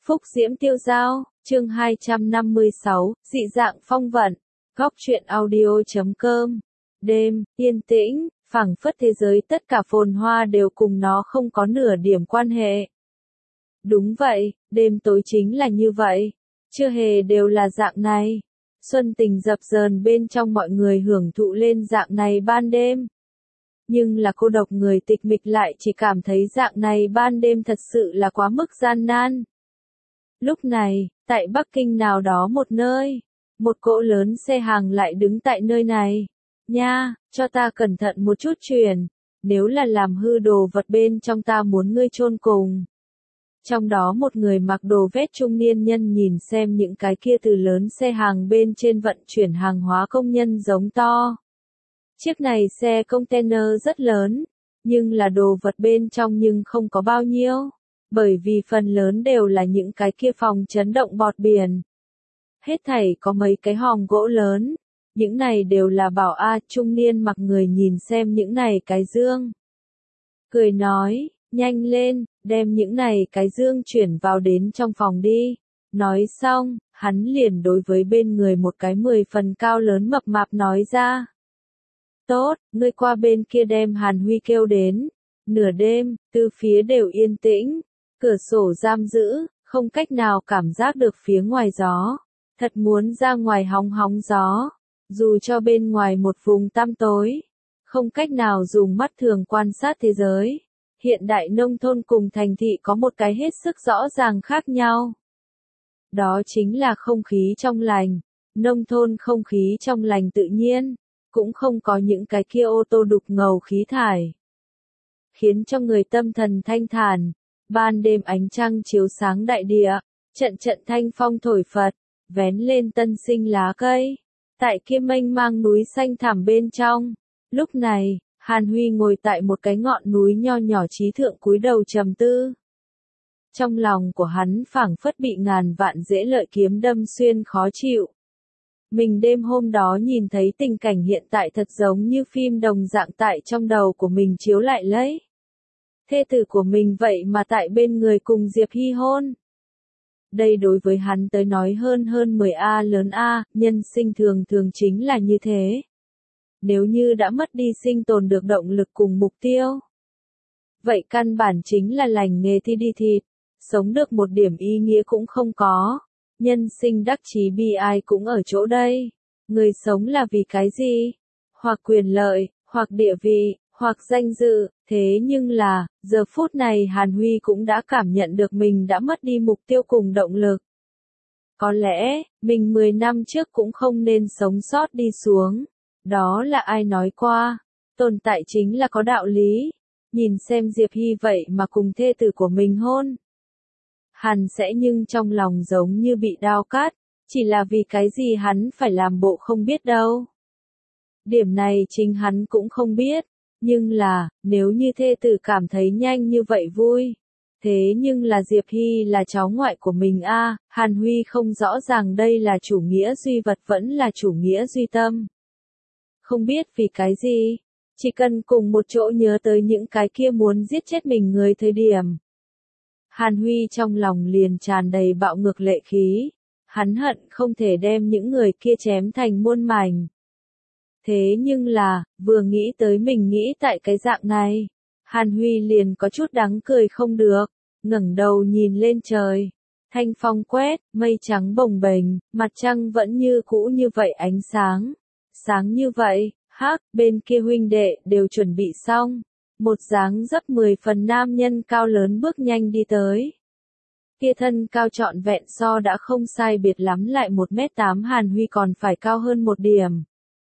Phúc Diễm Tiêu Dao, chương 256, dị dạng phong vận. Góc truyện audio.com. Đêm, yên tĩnh, phảng phất thế giới tất cả phồn hoa đều cùng nó không có nửa điểm quan hệ. Đúng vậy, đêm tối chính là như vậy. Chưa hề đều là dạng này. Xuân tình dập dờn bên trong mọi người hưởng thụ lên dạng này ban đêm. Nhưng là cô độc người tịch mịch lại chỉ cảm thấy dạng này ban đêm thật sự là quá mức gian nan. Lúc này, tại Bắc Kinh nào đó một nơi, một cỗ lớn xe hàng lại đứng tại nơi này. Nha, cho ta cẩn thận một chút chuyển, nếu là làm hư đồ vật bên trong ta muốn ngươi chôn cùng. Trong đó một người mặc đồ vest trung niên nhân nhìn xem những cái kia từ lớn xe hàng bên trên vận chuyển hàng hóa công nhân giống to. Chiếc này xe container rất lớn, nhưng là đồ vật bên trong nhưng không có bao nhiêu, bởi vì phần lớn đều là những cái kia phòng chấn động bọt biển. Hết thảy có mấy cái hòm gỗ lớn, những này đều là bảo A. Trung niên mặc người nhìn xem những này cái dương. Cười nói, nhanh lên, đem những này cái dương chuyển vào đến trong phòng đi. Nói xong, hắn liền đối với bên người một cái 10 phần cao lớn mập mạp nói ra. Tốt, ngươi qua bên kia đem Hàn Huy kêu đến. Nửa đêm, từ phía đều yên tĩnh, cửa sổ giam giữ, không cách nào cảm giác được phía ngoài gió. Thật muốn ra ngoài hóng gió, dù cho bên ngoài một vùng tăm tối, không cách nào dùng mắt thường quan sát thế giới. Hiện đại nông thôn cùng thành thị có một cái hết sức rõ ràng khác nhau. Đó chính là không khí trong lành. Nông thôn không khí trong lành tự nhiên, cũng không có những cái kia ô tô đục ngầu khí thải. Khiến cho người tâm thần thanh thản, ban đêm ánh trăng chiếu sáng đại địa, trận trận thanh phong thổi phật, vén lên tân sinh lá cây. Tại kia mênh mang núi xanh thẳm bên trong, lúc này, Hàn Huy ngồi tại một cái ngọn núi nho nhỏ trí thượng cúi đầu trầm tư. Trong lòng của hắn phảng phất bị ngàn vạn dễ lợi kiếm đâm xuyên khó chịu. Mình đêm hôm đó nhìn thấy tình cảnh hiện tại thật giống như phim đồng dạng tại trong đầu của mình chiếu lại lấy. Thê tử của mình vậy mà tại bên người cùng Diệp Hy hôn. Đây đối với hắn tới nói hơn 10A lớn A, nhân sinh thường chính là như thế. Nếu như đã mất đi sinh tồn được động lực cùng mục tiêu, vậy căn bản chính là lành nghề thi đi thịt, sống được một điểm ý nghĩa cũng không có. Nhân sinh đắc chí bi ai cũng ở chỗ đây. Người sống là vì cái gì? Hoặc quyền lợi, hoặc địa vị, hoặc danh dự. Thế nhưng là, giờ phút này Hàn Huy cũng đã cảm nhận được mình đã mất đi mục tiêu cùng động lực. Có lẽ, mình 10 năm trước cũng không nên sống sót đi xuống. Đó là ai nói qua? Tồn tại chính là có đạo lý. Nhìn xem Diệp Hy vậy mà cùng thê tử của mình hôn. Hắn sẽ nhưng trong lòng giống như bị đao cắt, chỉ là vì cái gì hắn phải làm bộ không biết đâu. Điểm này chính hắn cũng không biết, nhưng là, nếu như thê tử cảm thấy nhanh như vậy vui. Thế nhưng là Diệp Hy là cháu ngoại của mình a. Hàn Huy không rõ ràng đây là chủ nghĩa duy vật vẫn là chủ nghĩa duy tâm. Không biết vì cái gì, chỉ cần cùng một chỗ nhớ tới những cái kia muốn giết chết mình người thời điểm. Hàn Huy trong lòng liền tràn đầy bạo ngược lệ khí, hắn hận không thể đem những người kia chém thành muôn mảnh. Thế nhưng là, vừa nghĩ tới mình nghĩ tại cái dạng này, Hàn Huy liền có chút đáng cười không được, ngẩng đầu nhìn lên trời. Thanh phong quét, mây trắng bồng bềnh, mặt trăng vẫn như cũ như vậy ánh sáng. Sáng như vậy, bên kia huynh đệ đều chuẩn bị xong. Một dáng dấp 10 phần nam nhân cao lớn bước nhanh đi tới. Kia thân cao trọn vẹn so đã không sai biệt lắm lại 1m8 Hàn Huy còn phải cao hơn một điểm.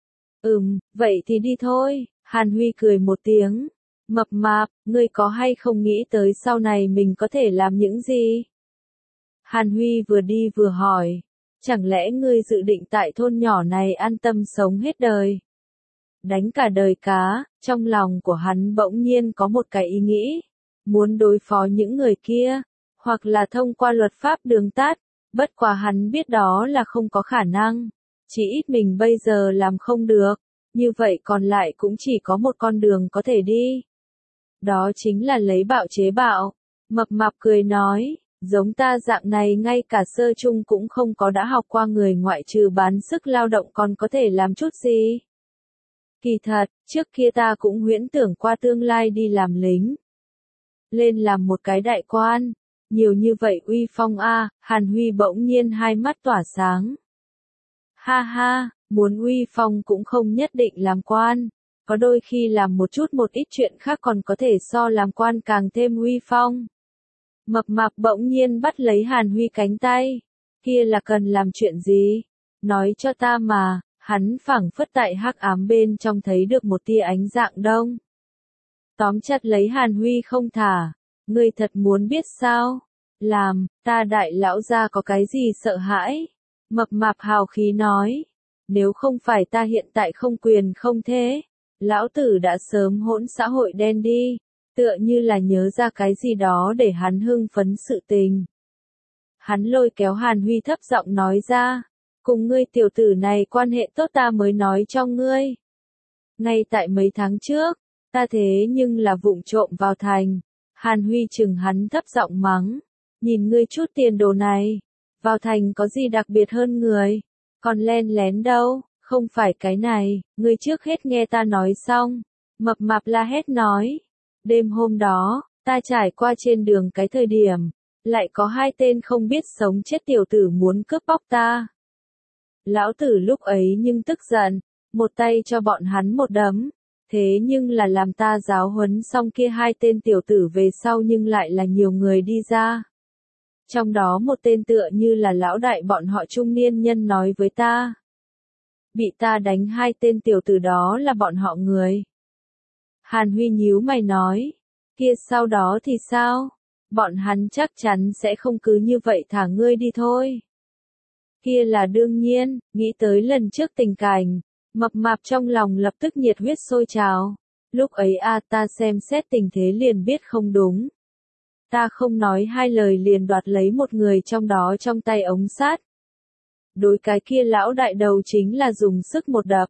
Vậy thì đi thôi, Hàn Huy cười một tiếng. Mập mạp, ngươi có hay không nghĩ tới sau này mình có thể làm những gì? Hàn Huy vừa đi vừa hỏi, chẳng lẽ ngươi dự định tại thôn nhỏ này an tâm sống hết đời? Đánh cả đời cá, trong lòng của hắn bỗng nhiên có một cái ý nghĩ, muốn đối phó những người kia, hoặc là thông qua luật pháp đường tắt, bất quá hắn biết đó là không có khả năng, chỉ ít mình bây giờ làm không được, như vậy còn lại cũng chỉ có một con đường có thể đi. Đó chính là lấy bạo chế bạo. Mập mạp cười nói, Giống ta dạng này ngay cả sơ chung cũng không có đã học qua người ngoại trừ bán sức lao động còn có thể làm chút gì. Kỳ thật, trước kia ta cũng huyễn tưởng qua tương lai đi làm lính. Lên làm một cái đại quan. Nhiều như vậy uy phong a. Hàn Huy bỗng nhiên hai mắt tỏa sáng. Ha ha, muốn uy phong cũng không nhất định làm quan. Có đôi khi làm một ít chuyện khác còn có thể so làm quan càng thêm uy phong. Mập mạp bỗng nhiên bắt lấy Hàn Huy cánh tay. Kia là cần làm chuyện gì? Nói cho ta mà, hắn phảng phất tại hắc ám bên trong thấy được một tia ánh dạng đông. Tóm chặt lấy Hàn Huy không thả. Ngươi thật muốn biết sao? Làm, ta đại lão gia có cái gì sợ hãi? Mập mạp hào khí nói. Nếu không phải ta hiện tại không quyền không thế, lão tử đã sớm hỗn xã hội đen đi. Tựa như là nhớ ra cái gì đó để hắn hưng phấn sự tình. Hắn lôi kéo Hàn Huy thấp giọng nói ra. Cùng ngươi tiểu tử này quan hệ tốt ta mới nói cho ngươi. Ngay tại mấy tháng trước, ta thế nhưng là vụng trộm vào thành. Hàn Huy chừng hắn thấp giọng mắng. Nhìn ngươi chút tiền đồ này. Vào thành có gì đặc biệt hơn người. Còn len lén đâu, không phải cái này, ngươi trước hết nghe ta nói xong. Mập mạp la hét nói. Đêm hôm đó, ta trải qua trên đường cái thời điểm. Lại có hai tên không biết sống chết tiểu tử muốn cướp bóc ta. Lão tử lúc ấy nhưng tức giận. Một tay cho bọn hắn một đấm. Thế nhưng là làm ta giáo huấn xong kia hai tên tiểu tử về sau nhưng lại là nhiều người đi ra. Trong đó một tên tựa như là lão đại bọn họ trung niên nhân nói với ta. Bị ta đánh hai tên tiểu tử đó là bọn họ người. Hàn Huy nhíu mày nói. Kia sau đó thì sao? Bọn hắn chắc chắn sẽ không cứ như vậy thả ngươi đi thôi. Kia là đương nhiên, nghĩ tới lần trước tình cảnh. Mập mạp trong lòng lập tức nhiệt huyết sôi trào. Lúc ấy ta xem xét tình thế liền biết không đúng. Ta không nói hai lời liền đoạt lấy một người trong đó trong tay ống sát. Đối cái kia lão đại đầu chính là dùng sức một đập.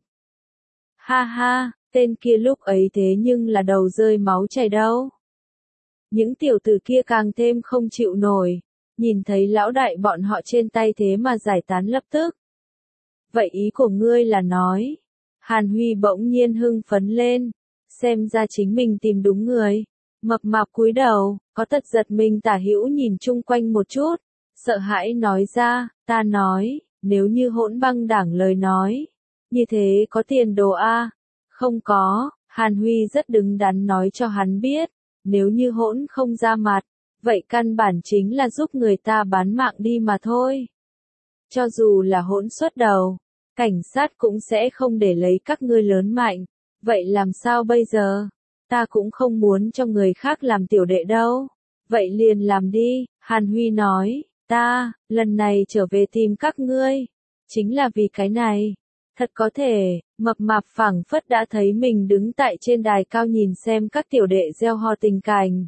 Ha ha, tên kia lúc ấy thế nhưng là đầu rơi máu chảy đâu. Những tiểu tử kia càng thêm không chịu nổi. Nhìn thấy lão đại bọn họ trên tay thế mà giải tán lập tức. Vậy ý của ngươi là nói. Hàn Huy bỗng nhiên hưng phấn lên. Xem ra chính mình tìm đúng người. Mập mạp cúi đầu, có tật giật mình tả hữu nhìn chung quanh một chút. Sợ hãi nói ra, ta nói, nếu như hỗn băng đảng lời nói. Như thế có tiền đồ a? Không có, Hàn Huy rất đứng đắn nói cho hắn biết. Nếu như hỗn không ra mặt, vậy căn bản chính là giúp người ta bán mạng đi mà thôi. Cho dù là hỗn xuất đầu, cảnh sát cũng sẽ không để lấy các ngươi lớn mạnh. Vậy làm sao bây giờ? Ta cũng không muốn cho người khác làm tiểu đệ đâu. Vậy liền làm đi, Hàn Huy nói. Ta, lần này trở về tìm các ngươi. Chính là vì cái này. Thật có thể, mập mạp phảng phất đã thấy mình đứng tại trên đài cao nhìn xem các tiểu đệ gieo ho tình cảnh.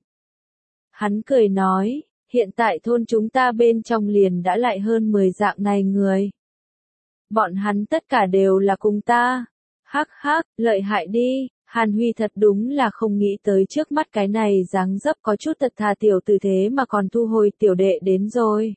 Hắn cười nói, hiện tại thôn chúng ta bên trong liền đã lại hơn 10 dạng này người. Bọn hắn tất cả đều là cùng ta. Hắc hắc, lợi hại đi. Hàn Huy thật đúng là không nghĩ tới trước mắt cái này dáng dấp có chút thật thà tiểu tử thế mà còn thu hồi tiểu đệ đến rồi.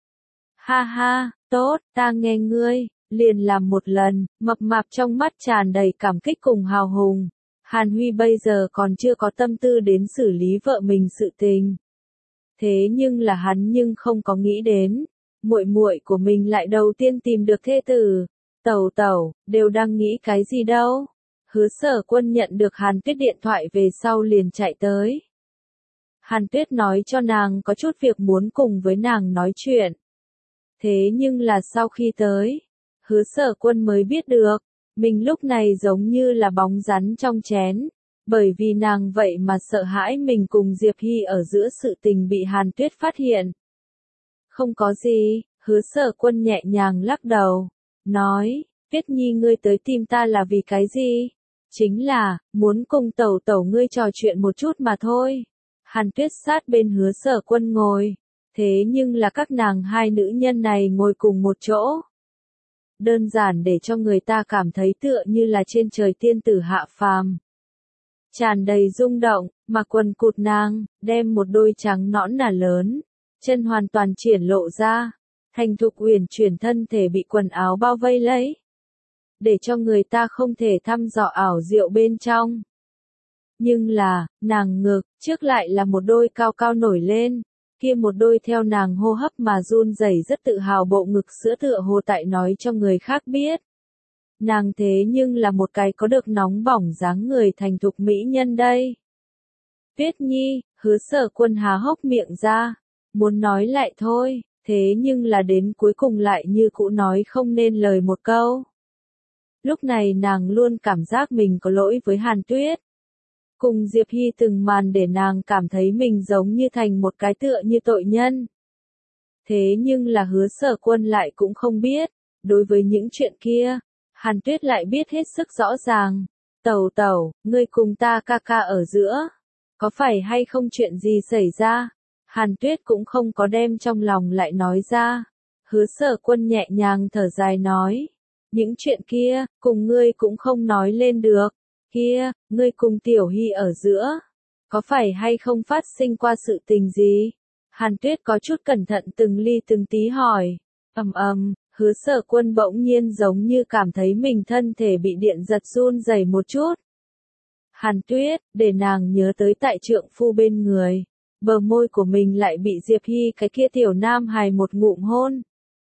Ha ha, tốt, ta nghe ngươi, liền làm một lần, mập mạp trong mắt tràn đầy cảm kích cùng hào hùng. Hàn Huy bây giờ còn chưa có tâm tư đến xử lý vợ mình sự tình. Thế nhưng là hắn không có nghĩ đến, muội muội của mình lại đầu tiên tìm được thê tử. Tẩu tẩu, đều đang nghĩ cái gì đâu. Hứa Sở Quân nhận được Hàn Tuyết điện thoại về sau liền chạy tới. Hàn Tuyết nói cho nàng có chút việc muốn cùng với nàng nói chuyện. Thế nhưng là sau khi tới, Hứa Sở Quân mới biết được, mình lúc này giống như là bóng rắn trong chén, bởi vì nàng vậy mà sợ hãi mình cùng Diệp Hy ở giữa sự tình bị Hàn Tuyết phát hiện. Không có gì, Hứa Sở Quân nhẹ nhàng lắc đầu, nói, Tuyết Nhi ngươi tới tìm ta là vì cái gì? Chính là, muốn cùng tẩu tẩu ngươi trò chuyện một chút mà thôi. Hàn Tuyết sát bên Hứa Sở Quân ngồi. Thế nhưng là các nàng hai nữ nhân này ngồi cùng một chỗ. Đơn giản để cho người ta cảm thấy tựa như là trên trời tiên tử hạ phàm. Tràn đầy rung động, mà quần cụt nàng, đem một đôi trắng nõn nà lớn. chân hoàn toàn triển lộ ra, thành thục uyển chuyển thân thể bị quần áo bao vây lấy, để cho người ta không thể thăm dò ảo diệu bên trong. Nhưng là, nàng ngực, trước lại là một đôi cao cao nổi lên, kia một đôi theo nàng hô hấp mà run rẩy rất tự hào bộ ngực sữa tựa hồ tại nói cho người khác biết. Nàng thế nhưng là một cái có được nóng bỏng dáng người thành thục mỹ nhân đây. Tuyết Nhi, Hứa Sở Quân há hốc miệng ra, muốn nói lại thôi, thế nhưng là đến cuối cùng lại như cũ nói không nên lời một câu. Lúc này nàng luôn cảm giác mình có lỗi với Hàn Tuyết. Cùng Diệp Hy từng màn để nàng cảm thấy mình giống như thành một cái tựa như tội nhân. Thế nhưng là Hứa Sở Quân lại cũng không biết, đối với những chuyện kia, Hàn Tuyết lại biết hết sức rõ ràng. Tẩu tẩu, ngươi cùng ta ca ca ở giữa, có phải hay không chuyện gì xảy ra? Hàn Tuyết cũng không có đem trong lòng lại nói ra. Hứa Sở Quân nhẹ nhàng thở dài nói, những chuyện kia, cùng ngươi cũng không nói lên được. Kia, ngươi cùng Tiểu Hy ở giữa, có phải hay không phát sinh qua sự tình gì? Hàn Tuyết có chút cẩn thận từng ly từng tí hỏi. Hứa Sở Quân bỗng nhiên giống như cảm thấy mình thân thể bị điện giật run rẩy một chút. Hàn Tuyết, để nàng nhớ tới tại trượng phu bên người, bờ môi của mình lại bị Diệp Hy cái kia tiểu nam hài một ngụm hôn.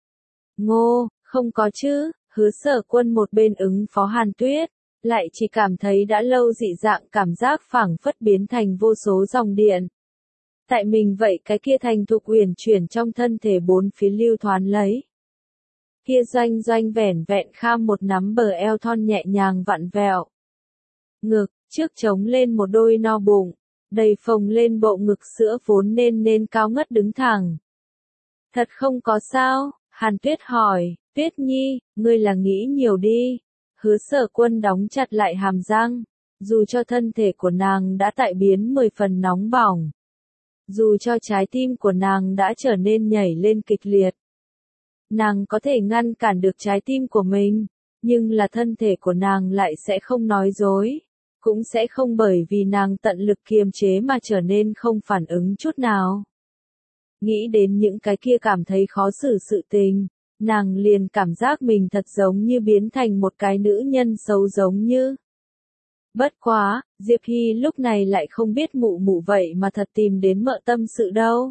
Ngô, không có chứ, Hứa Sở Quân một bên ứng phó Hàn Tuyết, lại chỉ cảm thấy đã lâu dị dạng cảm giác phảng phất biến thành vô số dòng điện. Tại mình vậy cái kia thành thục uyển chuyển trong thân thể bốn phía lưu thoán lấy. Kia doanh doanh vẻn vẹn kham một nắm bờ eo thon nhẹ nhàng vặn vẹo. Ngực, trước trống lên một đôi no bụng, đầy phồng lên bộ ngực sữa vốn nên cao ngất đứng thẳng. Thật không có sao, Hàn Tuyết hỏi, Tuyết Nhi, ngươi là nghĩ nhiều đi. Hứa Sở Quân đóng chặt lại hàm răng, dù cho thân thể của nàng đã tại biến 10 phần nóng bỏng. Dù cho trái tim của nàng đã trở nên nhảy lên kịch liệt. Nàng có thể ngăn cản được trái tim của mình, nhưng là thân thể của nàng lại sẽ không nói dối, cũng sẽ không bởi vì nàng tận lực kiềm chế mà trở nên không phản ứng chút nào. Nghĩ đến những cái kia cảm thấy khó xử sự tình, nàng liền cảm giác mình thật giống như biến thành một cái nữ nhân xấu giống như. Bất quá, Diệp Hy lúc này lại không biết mụ mụ vậy mà thật tìm đến mợ tâm sự đâu.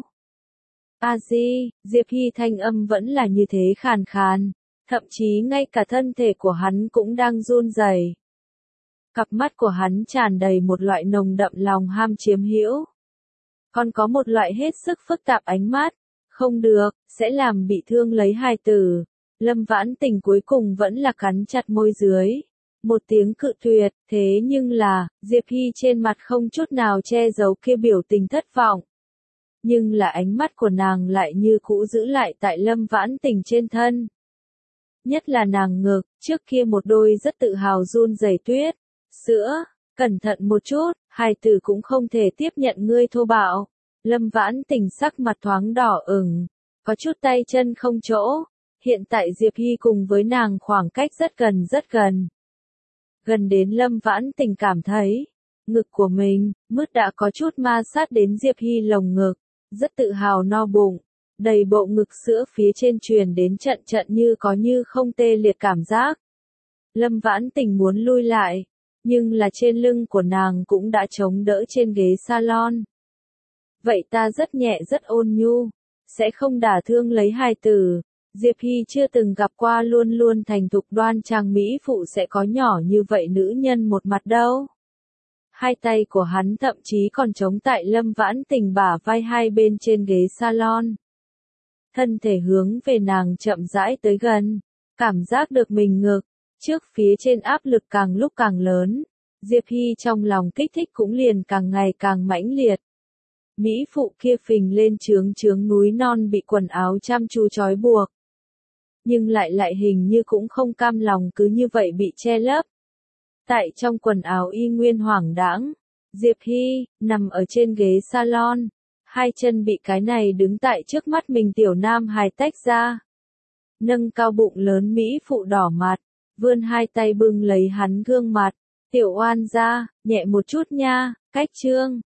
A Di, Diệp Hy thanh âm vẫn là như thế khàn khàn, thậm chí ngay cả thân thể của hắn cũng đang run rẩy. Cặp mắt của hắn tràn đầy một loại nồng đậm lòng ham chiếm hữu. Còn có một loại hết sức phức tạp ánh mắt, không được, sẽ làm bị thương lấy hai từ. Lâm Vãn Tình cuối cùng vẫn là cắn chặt môi dưới. Một tiếng cự tuyệt, thế nhưng là, Diệp Hy trên mặt không chút nào che giấu kia biểu tình thất vọng. Nhưng là ánh mắt của nàng lại như cũ giữ lại tại Lâm Vãn Tình trên thân. Nhất là nàng ngực, trước kia một đôi rất tự hào run rẩy tuyết. Sữa, cẩn thận một chút, hai từ cũng không thể tiếp nhận ngươi thô bạo. Lâm Vãn Tình sắc mặt thoáng đỏ ửng, có chút tay chân không chỗ. Hiện tại Diệp Hy cùng với nàng khoảng cách rất gần. Gần đến Lâm Vãn Tình cảm thấy, ngực của mình, mứt đã có chút ma sát đến Diệp Hy lồng ngực, rất tự hào no bụng, đầy bộ ngực sữa phía trên truyền đến trận như có như không tê liệt cảm giác. Lâm Vãn Tình muốn lui lại, nhưng là trên lưng của nàng cũng đã chống đỡ trên ghế salon. Vậy ta rất nhẹ rất ôn nhu, sẽ không đả thương lấy hai từ. Diệp Hy chưa từng gặp qua luôn thành thục đoan trang mỹ phụ sẽ có nhỏ như vậy nữ nhân một mặt đâu. Hai tay của hắn thậm chí còn chống tại Lâm Vãn Tình bả vai hai bên trên ghế salon. Thân thể hướng về nàng chậm rãi tới gần, cảm giác được mình ngực, trước phía trên áp lực càng lúc càng lớn. Diệp Hy trong lòng kích thích cũng liền càng ngày càng mãnh liệt. Mỹ phụ kia phình lên trướng núi non bị quần áo chăm chú trói buộc. Nhưng lại hình như cũng không cam lòng cứ như vậy bị che lấp. Tại trong quần áo y nguyên hoảng đãng, Diệp Hy, nằm ở trên ghế salon, hai chân bị cái này đứng tại trước mắt mình tiểu nam hài tách ra. Nâng cao bụng lớn Mỹ phụ đỏ mặt, vươn hai tay bưng lấy hắn gương mặt, tiểu oan ra, nhẹ một chút nha, cách trương.